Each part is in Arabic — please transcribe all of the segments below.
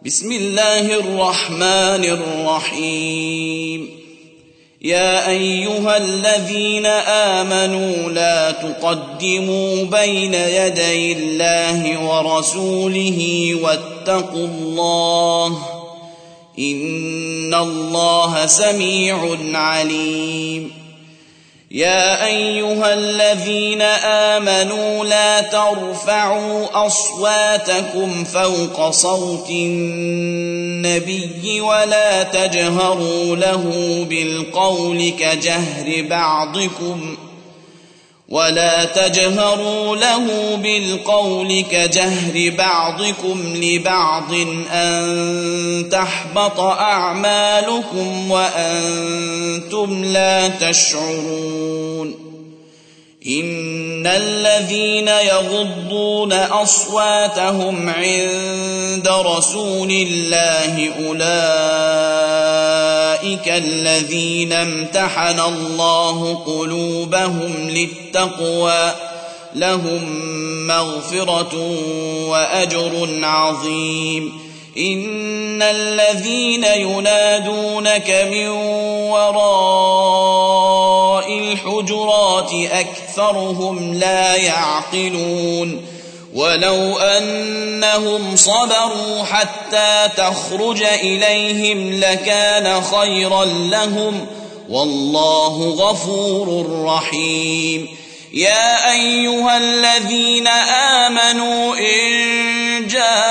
بسم الله الرحمن الرحيم. يا أيها الذين آمنوا لا تقدموا بين يدي الله ورسوله واتقوا الله إن الله سميع عليم. يا أيها الذين آمنوا لا ترفعوا أصواتكم فوق صوت النبي ولا تجهروا له بالقول كجهر بعضكم لبعض أن تحبط أعمالكم وأنتم لا تشعرون. إن الذين يغضون أصواتهم عند رسول الله أولئك الذين امتحن الله قلوبهم للتقوى لهم مغفرة وأجر عظيم. إن الذين ينادونك من وراء الحجرات أكثرهم لا يعقلون. ولو أنهم صبروا حتى تخرج إليهم لكان خيرا لهم والله غفور رحيم. يا أيها الذين آمنوا إن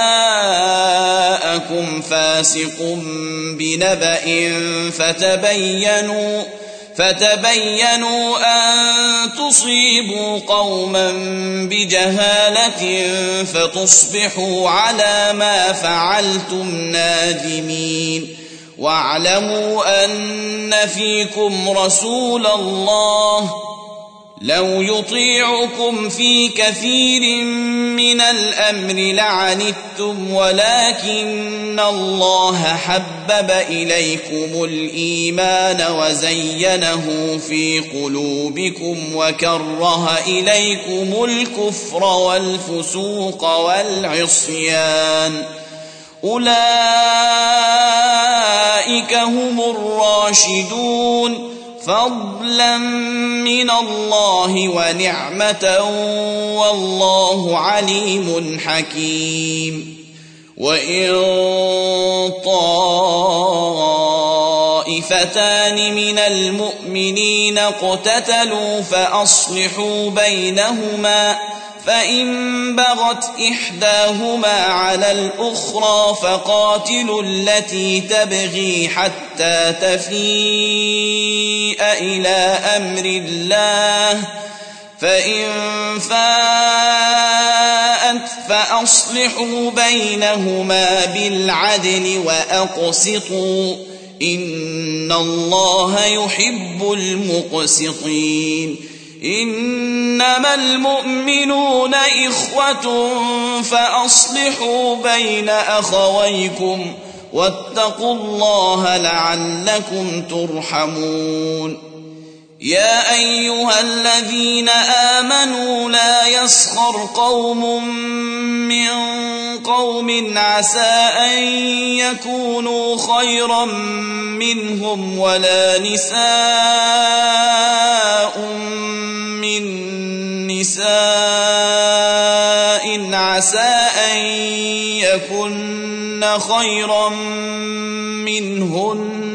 جاءكم فاسق بنبأ فتبينوا أن تصيبوا قوما بجهالة فتصبحوا على ما فعلتم نادمين. واعلموا أن فيكم رسول الله لو يطيعكم في كثير من الأمر لعنتم ولكن الله حبب إليكم الإيمان وزينه في قلوبكم وكره إليكم الكفر والفسوق والعصيان أولئك هم الراشدون فضلا من الله ونعمة والله عليم حكيم. وإن طائفتان من المؤمنين اقتتلوا فأصلحوا بينهما فإن بغت إحداهما على الأخرى فقاتلوا التي تبغي حتى تفيء إلى أمر الله فإن فاءت فأصلحوا بينهما بالعدل وأقسطوا إن الله يحب المقسطين. إنما المؤمنون إخوة فأصلحوا بين أخويكم واتقوا الله لعلكم ترحمون. يا أيها الذين آمنوا لا يسخر قوم من قوم عسى أن يكونوا خيرا منهم ولا نساء من نساء عسى أن يكن خيرا منهن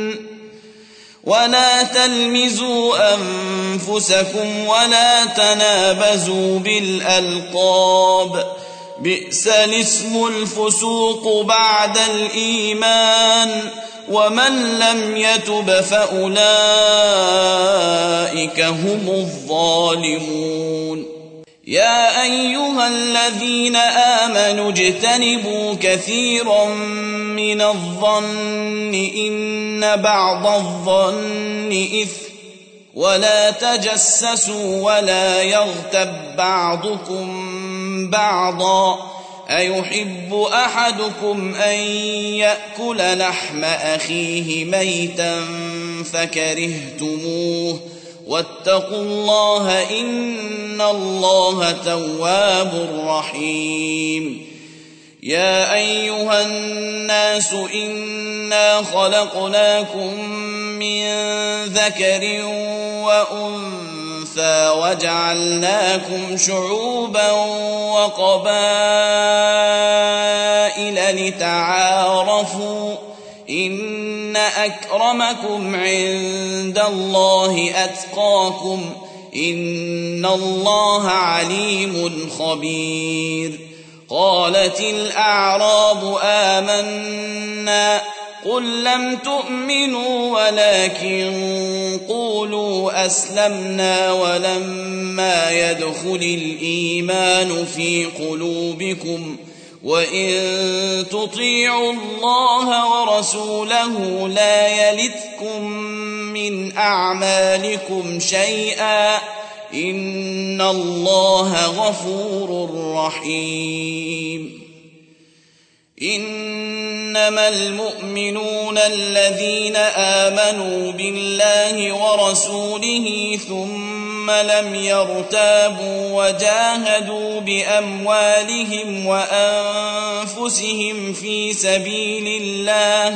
ولا تلمزوا أنفسكم ولا تنابزوا بالألقاب بئس الاسم الفسوق بعد الإيمان ومن لم يتب فأولئك هم الظالمون. يا أيها الذين آمنوا اجتنبوا كثيرا من الظن إن بعض الظن إثم ولا تجسسوا ولا يغتب بعضكم بعضا أيحب أحدكم أن يأكل لحم أخيه ميتا فكرهتموه واتقوا الله إن الله تواب رحيم. يا أيها الناس إنا خلقناكم من ذكر وأنثى وجعلناكم شعوبا وقبائل لتعارفوا إن أكرمكم عند الله أتقاكم إن الله عليم خبير. قالت الأعراب آمنا قل لم تؤمنوا ولكن قولوا أسلمنا ولما يدخل الإيمان في قلوبكم وإن تطيعوا الله ورسوله لا يلتكم من أعمالكم شيئا إن الله غفور رحيم. إنما المؤمنون الذين آمنوا بالله ورسوله ثم لم يرتابوا وجاهدوا بأموالهم وأنفسهم في سبيل الله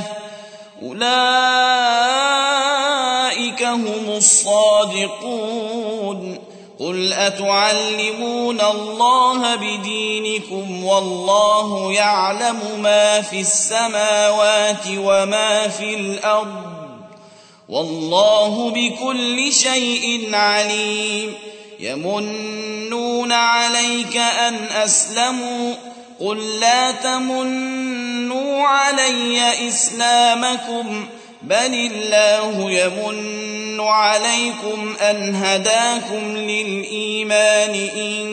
أولئك هم الصادقون. قل أتعلمون الله بدينكم والله يعلم ما في السماوات وما في الأرض والله بكل شيء عليم. يمنون عليك أن أسلموا قل لا تمنوا علي إسلامكم بل الله يمن عليكم أن هداكم للإيمان إن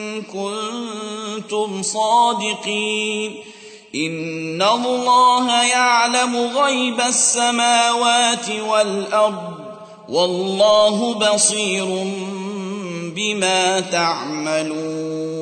كنتم صادقين. إن الله يعلم غيب السماوات والأرض والله بصير بما تعملون.